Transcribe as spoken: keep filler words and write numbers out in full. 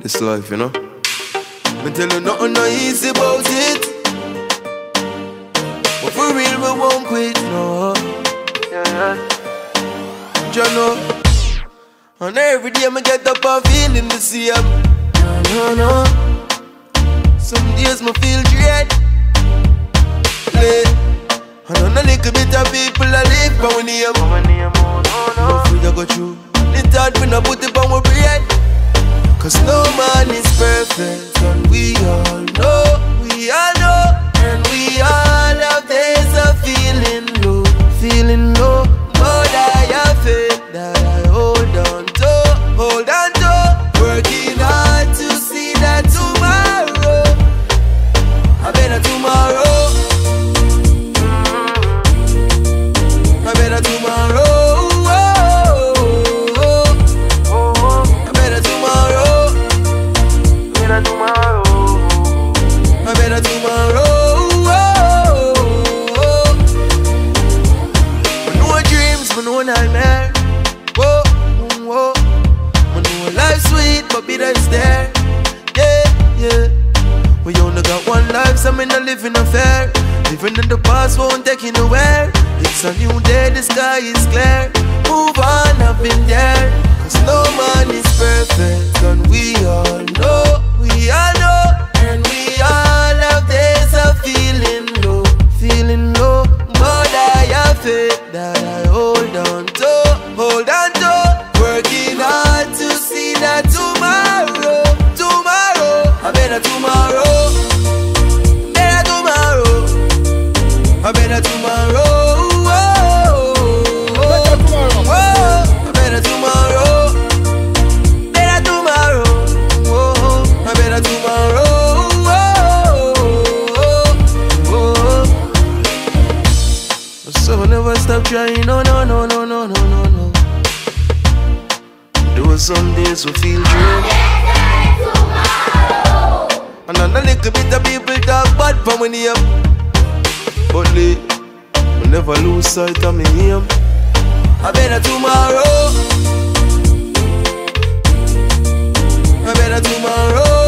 This life, you know. Me tell you nothing no easy about it, but for real we won't quit, no. Yeah, you know. And every day me get up and feeling the same. No, no, no. Some days me feel dread. And on a little bit of people I live for my name. No free to go through. The thought we no put it on my bread. Cause no man is perfect, and we all know, we all know. And we all have days of feeling low, feeling low. But I have faith that I hold on to, hold on to. Working hard to see that tomorrow, I better tomorrow, I better tomorrow. There, yeah, yeah. We only got one life, so me not living affair. Living in the past won't take you nowhere. It's a new day, the sky is clear. Move on, I've been there. Cause no man is perfect, and we all know, we all know. And we all have days of feeling low, feeling low. But I have faith that I hold on to, hold on to. Working hard to see that tomorrow, tomorrow, I better tomorrow, better tomorrow, I better tomorrow, oh, better tomorrow, oh, I better tomorrow, better tomorrow, oh, I better tomorrow, oh, oh. So never stop trying, no, no, no, no, no, no, no, no. Though some days we feel drained, and on a little bit of people talk bad for my name, but they will never lose sight of me aim. I better tomorrow, I better tomorrow.